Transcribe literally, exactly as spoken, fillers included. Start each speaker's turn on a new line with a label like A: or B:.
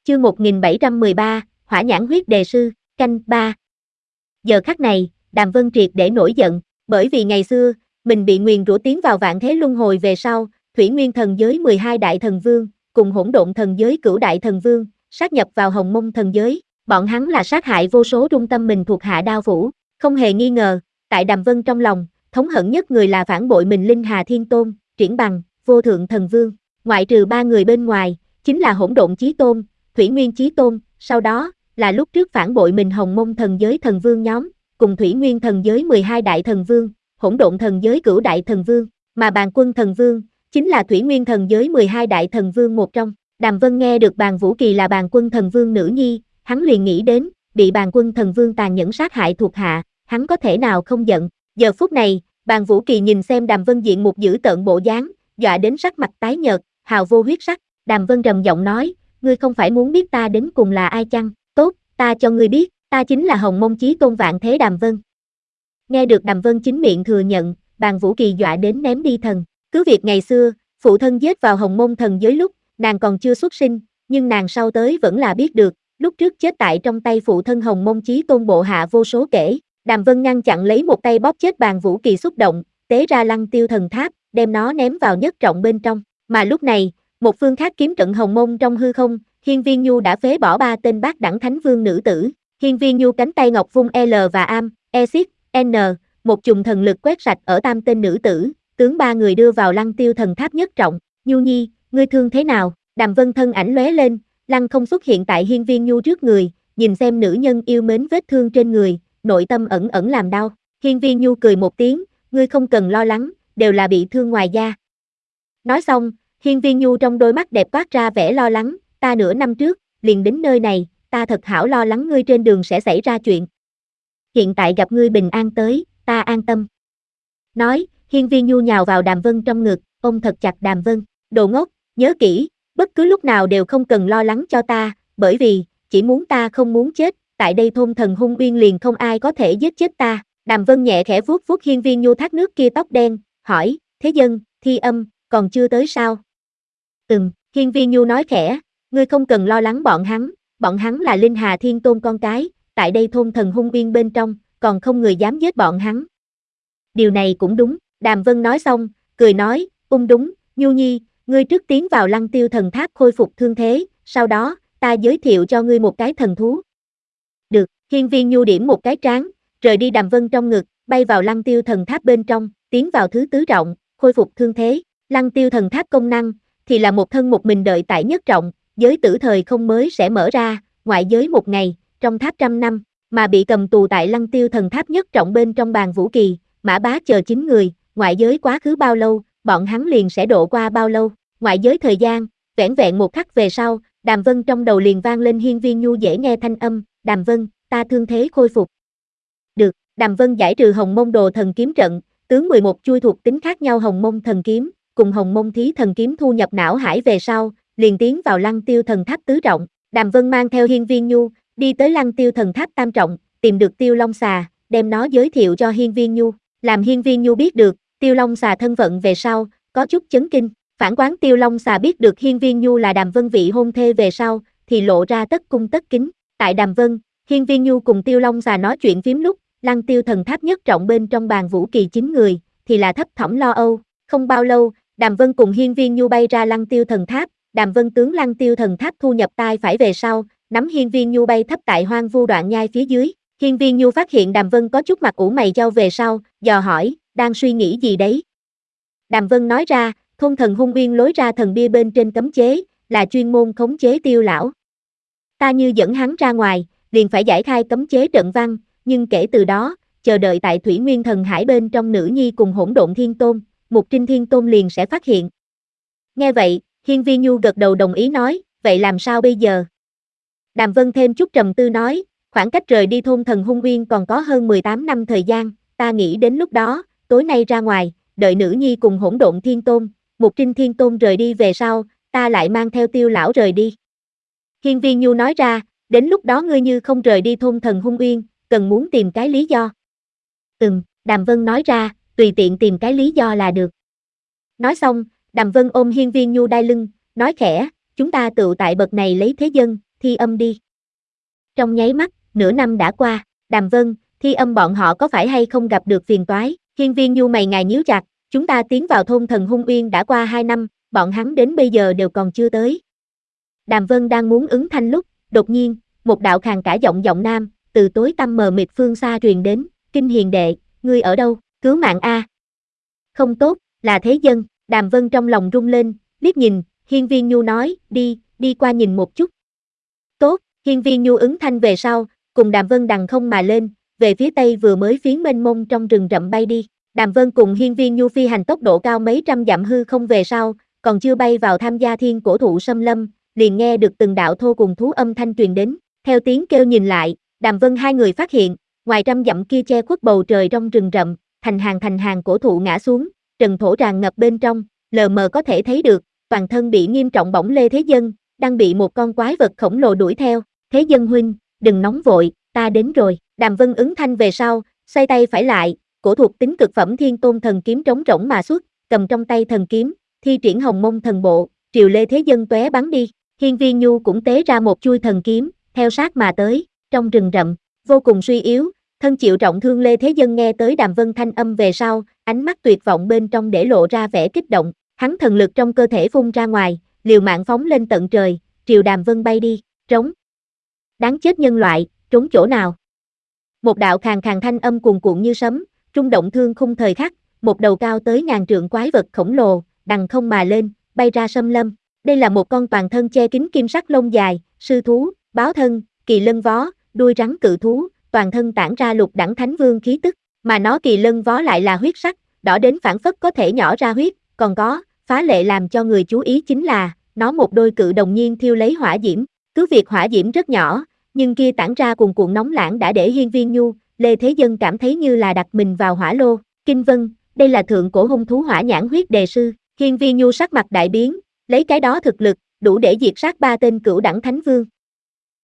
A: Chương một nghìn bảy trăm mười ba, Hỏa nhãn huyết đề sư, canh ba. Giờ khắc này, Đàm Vân triệt để nổi giận, bởi vì ngày xưa, mình bị nguyền rủa tiến vào vạn thế luân hồi về sau, Thủy Nguyên thần giới mười hai đại thần vương, cùng hỗn độn thần giới cửu đại thần vương, sát nhập vào Hồng Mông thần giới, bọn hắn là sát hại vô số trung tâm mình thuộc hạ đao phủ, không hề nghi ngờ, tại Đàm Vân trong lòng, thống hận nhất người là phản bội mình Linh Hà Thiên Tôn, Triển Bằng, Vô Thượng Thần Vương, ngoại trừ ba người bên ngoài, chính là hỗn độn chí tôn, Thủy Nguyên chí tôn, sau đó, là lúc trước phản bội mình Hồng Mông thần giới thần vương nhóm, cùng Thủy Nguyên thần giới mười hai đại thần vương, hỗn độn thần giới cửu đại thần vương, mà Bàn Quân thần vương, chính là Thủy Nguyên thần giới mười hai đại thần vương một trong. Đàm Vân nghe được Bàn Vũ Kỳ là Bàn Quân thần vương nữ nhi, hắn liền nghĩ đến, bị Bàn Quân thần vương tàn nhẫn sát hại thuộc hạ, hắn có thể nào không giận. Giờ phút này, Bàn Vũ Kỳ nhìn xem Đàm Vân diện một dữ tợn bộ dáng, dọa đến sắc mặt tái nhợt, hào vô huyết sắc. Đàm Vân trầm giọng nói, ngươi không phải muốn biết ta đến cùng là ai chăng? Tốt, ta cho ngươi biết, ta chính là Hồng Mông chí tôn vạn thế Đàm Vân. Nghe được Đàm Vân chính miệng thừa nhận, Bàn Vũ Kỳ dọa đến ném đi thần. Cứ việc ngày xưa, phụ thân giết vào Hồng Mông thần giới lúc, nàng còn chưa xuất sinh, nhưng nàng sau tới vẫn là biết được, lúc trước chết tại trong tay phụ thân Hồng Mông chí tôn bộ hạ vô số kể. Đàm Vân ngăn chặn lấy một tay bóp chết Bàn Vũ Kỳ xúc động, tế ra Lăng Tiêu thần tháp, đem nó ném vào nhất trọng bên trong. Mà lúc này, một phương khác kiếm trận Hồng Mông trong hư không, Hiên Viên Nhu đã phế bỏ ba tên bát đẳng thánh vương nữ tử. Hiên Viên Nhu cánh tay ngọc vung L và am, Exit, N, một chùm thần lực quét sạch ở tam tên nữ tử, tướng ba người đưa vào Lăng Tiêu thần tháp nhất trọng. Nhu nhi, ngươi thương thế nào? Đàm Vân thân ảnh lóe lên, lăng không xuất hiện tại Hiên Viên Nhu trước người, nhìn xem nữ nhân yêu mến vết thương trên người, nội tâm ẩn ẩn làm đau. Hiên Viên Nhu cười một tiếng, ngươi không cần lo lắng, đều là bị thương ngoài da. Nói xong, Hiên Viên Nhu trong đôi mắt đẹp toát ra vẻ lo lắng, ta nửa năm trước, liền đến nơi này, ta thật hảo lo lắng ngươi trên đường sẽ xảy ra chuyện. Hiện tại gặp ngươi bình an tới, ta an tâm. Nói, Hiên Viên Nhu nhào vào Đàm Vân trong ngực, ôm thật chặt Đàm Vân, đồ ngốc, nhớ kỹ, bất cứ lúc nào đều không cần lo lắng cho ta, bởi vì, chỉ muốn ta không muốn chết, tại đây thôn thần hung uyên liền không ai có thể giết chết ta. Đàm Vân nhẹ khẽ vuốt vuốt Hiên Viên Nhu thác nước kia tóc đen, hỏi, thế dân, Thi Âm, còn chưa tới sao? Ừm, Hiên Viên Nhu nói khẽ, ngươi không cần lo lắng bọn hắn, bọn hắn là Linh Hà Thiên Tôn con cái, tại đây thôn thần hung uyên bên trong, còn không người dám giết bọn hắn. Điều này cũng đúng, Đàm Vân nói xong, cười nói, ung đúng, Nhu nhi, ngươi trước tiến vào Lăng Tiêu thần tháp khôi phục thương thế, sau đó, ta giới thiệu cho ngươi một cái thần thú. Được, Hiên Viên Nhu điểm một cái trán, rời đi Đàm Vân trong ngực, bay vào Lăng Tiêu thần tháp bên trong, tiến vào thứ tứ trọng, khôi phục thương thế. Lăng Tiêu thần tháp công năng, thì là một thân một mình đợi tại nhất trọng, giới tử thời không mới sẽ mở ra, ngoại giới một ngày, trong tháp trăm năm, mà bị cầm tù tại Lăng Tiêu thần tháp nhất trọng bên trong Bàn Vũ Kỳ, Mã Bá chờ chín người, ngoại giới quá khứ bao lâu, bọn hắn liền sẽ độ qua bao lâu, ngoại giới thời gian, vẻn vẹn một khắc về sau, Đàm Vân trong đầu liền vang lên Hiên Viên Nhu dễ nghe thanh âm, Đàm Vân, ta thương thế khôi phục. Được, Đàm Vân giải trừ Hồng Mông đồ thần kiếm trận, tướng mười một chui thuộc tính khác nhau Hồng Mông thần kiếm, cùng Hồng Mông thí thần kiếm thu nhập não hải về sau, liền tiến vào Lăng Tiêu thần tháp tứ trọng. Đàm Vân mang theo Hiên Viên Nhu, đi tới Lăng Tiêu thần tháp tam trọng, tìm được Tiêu Long Xà, đem nó giới thiệu cho Hiên Viên Nhu, làm Hiên Viên Nhu biết được, Tiêu Long Xà thân phận về sau, có chút chấn kinh. Phản quán Tiêu Long Xà biết được Hiên Viên Nhu là Đàm Vân vị hôn thê về sau, thì lộ ra tất cung tất kính. Tại Đàm Vân, Hiên Viên Nhu cùng Tiêu Long Xà nói chuyện phím lúc, Lăng Tiêu thần tháp nhất trọng bên trong Bàn Vũ Kỳ chín người, thì là thấp thỏm lo âu. Không bao lâu, Đàm Vân cùng Hiên Viên Nhu bay ra Lăng Tiêu thần tháp, Đàm Vân tướng Lăng Tiêu thần tháp thu nhập tai phải về sau, nắm Hiên Viên Nhu bay thấp tại hoang vu đoạn nhai phía dưới. Hiên Viên Nhu phát hiện Đàm Vân có chút mặt ủ mày chau về sau, dò hỏi, đang suy nghĩ gì đấy? Đàm Vân nói ra, thôn thần hung uyên lối ra thần bia bên trên cấm chế, là chuyên môn khống chế Tiêu lão. Ta như dẫn hắn ra ngoài, liền phải giải khai cấm chế trận văn, nhưng kể từ đó, chờ đợi tại Thủy Nguyên thần hải bên trong nữ nhi cùng hỗn độn thiên tôn, Mục Trinh Thiên Tôn liền sẽ phát hiện. Nghe vậy, Hiên Viên Nhu gật đầu đồng ý nói, vậy làm sao bây giờ? Đàm Vân thêm chút trầm tư nói, khoảng cách rời đi thôn thần hung uyên còn có hơn mười tám năm thời gian, ta nghĩ đến lúc đó, tối nay ra ngoài, đợi nữ nhi cùng hỗn độn thiên tôn, Mục Trinh Thiên Tôn rời đi về sau, ta lại mang theo Tiêu lão rời đi. Hiên Viên Nhu nói ra, đến lúc đó ngươi như không rời đi thôn thần hung uyên, cần muốn tìm cái lý do. Ừm, Đàm Vân nói ra, tùy tiện tìm cái lý do là được. Nói xong, Đàm Vân ôm Hiên Viên Nhu đai lưng, nói khẽ, chúng ta tựu tại bậc này lấy thế dân, Thi Âm đi. Trong nháy mắt, nửa năm đã qua, Đàm Vân, Thi Âm bọn họ có phải hay không gặp được phiền toái? Hiên Viên Nhu mày ngài nhíu chặt, chúng ta tiến vào thôn Thần Hung Uyên đã qua hai năm, bọn hắn đến bây giờ đều còn chưa tới. Đàm Vân đang muốn ứng thanh lúc, đột nhiên, một đạo khàn cả giọng giọng nam, từ tối tăm mờ mịt phương xa truyền đến, Kinh Hiền đệ, ngươi ở đâu, cứu mạng a. Không tốt, là thế dân, Đàm Vân trong lòng rung lên, liếc nhìn, Hiên Viên Nhu nói, đi, đi qua nhìn một chút. Tốt, Hiên Viên Nhu ứng thanh về sau, cùng Đàm Vân đằng không mà lên, về phía tây vừa mới phiến mênh mông trong rừng rậm bay đi. Đàm Vân cùng Hiên Viên Nhu phi hành tốc độ cao mấy trăm dặm hư không về sau, còn chưa bay vào tham gia thiên cổ thụ xâm lâm, liền nghe được từng đạo thô cùng thú âm thanh truyền đến. Theo tiếng kêu nhìn lại, Đàm Vân hai người phát hiện, ngoài trăm dặm kia che khuất bầu trời trong rừng rậm, thành hàng thành hàng cổ thụ ngã xuống, trần thổ tràn ngập bên trong, lờ mờ có thể thấy được, toàn thân bị nghiêm trọng bỏng Lê Thế Dân, đang bị một con quái vật khổng lồ đuổi theo. Thế Dân huynh, đừng nóng vội, ta đến rồi. Đàm Vân ứng thanh về sau, xoay tay phải lại, cổ thuộc tính cực phẩm Thiên Tôn thần kiếm trống rỗng mà xuất, cầm trong tay thần kiếm, thi triển Hồng Mông thần bộ, triều Lê Thế Dân tóe bắn đi. Hiên Viên Nhu cũng tế ra một chuôi thần kiếm, theo sát mà tới, trong rừng rậm, vô cùng suy yếu, thân chịu trọng thương Lê Thế Dân nghe tới Đàm Vân thanh âm về sau, ánh mắt tuyệt vọng bên trong để lộ ra vẻ kích động, hắn thần lực trong cơ thể phun ra ngoài, liều mạng phóng lên tận trời, triều Đàm Vân bay đi, trống. Đáng chết nhân loại, trốn chỗ nào? Một đạo khàn khàn thanh âm cuồn cuộn như sấm, rung động thương khung thời khắc, một đầu cao tới ngàn trượng quái vật khổng lồ, đằng không mà lên, bay ra xâm lâm. Đây là một con toàn thân che kín kim sắc lông dài, sư thú, báo thân, kỳ lân vó, đuôi rắn cự thú, toàn thân tản ra lục đẳng thánh vương khí tức, mà nó kỳ lân vó lại là huyết sắc, đỏ đến phảng phất có thể nhỏ ra huyết, còn có, phá lệ làm cho người chú ý chính là, nó một đôi cự đồng nhiên thiêu lấy hỏa diễm, cứ việc hỏa diễm rất nhỏ, nhưng kia tản ra cuồn cuộn nóng lãng đã để Hiên Viên Nhu, Lê Thế Dân cảm thấy như là đặt mình vào hỏa lô. Kinh Vân, đây là thượng cổ hung thú hỏa nhãn huyết đề sư. Hiên Viên Nhu sắc mặt đại biến, lấy cái đó thực lực, đủ để diệt sát ba tên cửu đẳng thánh vương.